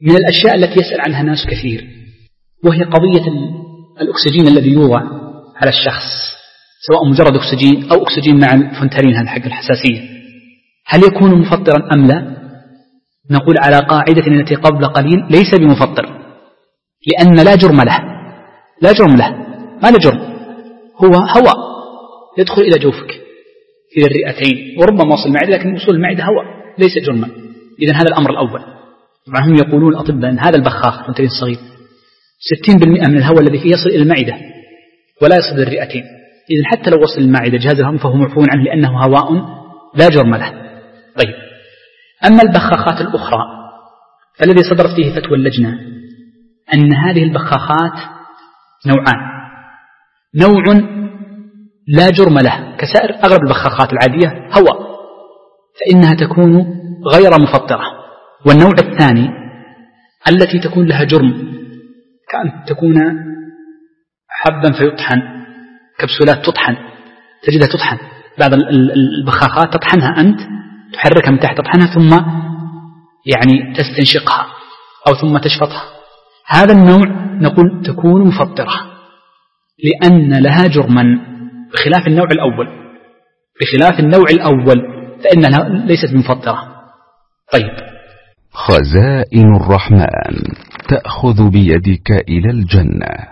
من الأشياء التي يسأل عنها ناس كثير، وهي قضية الأكسجين الذي يوضع على الشخص، سواء مجرد أكسجين أو أكسجين مع الفونتارين هذا حق الحساسية، هل يكون مفطرا أم لا؟ نقول على قاعدة التي قبل قليل ليس بمفطر، لأن لا جرم له، لا جرم له، ما له جرم، هو هواء يدخل إلى جوفك إلى الرئتين وربما وصل المعدة، لكن وصول المعدة هواء ليس جرما. إذن هذا الأمر الأول. طبعا هم يقولون الأطباء أن هذا البخاخ الفونتارين الصغير 60% من الهواء الذي فيه يصل إلى المعدة ولا يصل إلى الرئتين، إذن حتى لو وصل المعدة جهاز الهضم فهو معفو عنه لأنه هواء لا جرم له. طيب، أما البخاخات الأخرى فالذي صدرت فيه فتوى اللجنة أن هذه البخاخات نوعان، نوع لا جرم له كسائر أغلب البخاخات العادية هواء فإنها تكون غير مفطرة، والنوع الثاني التي تكون لها جرم كأن تكون حبا فيطحن، كبسولات تطحن، تجدها تطحن، بعض البخاخات تطحنها أنت، تحركها من تحت تطحنها ثم يعني تستنشقها أو ثم تشفطها، هذا النوع نقول تكون مفطرة لأن لها جرما بخلاف النوع الأول، بخلاف النوع الأول فإنها ليست مفطرة. طيب، خزائن الرحمن تأخذ بيدك إلى الجنة.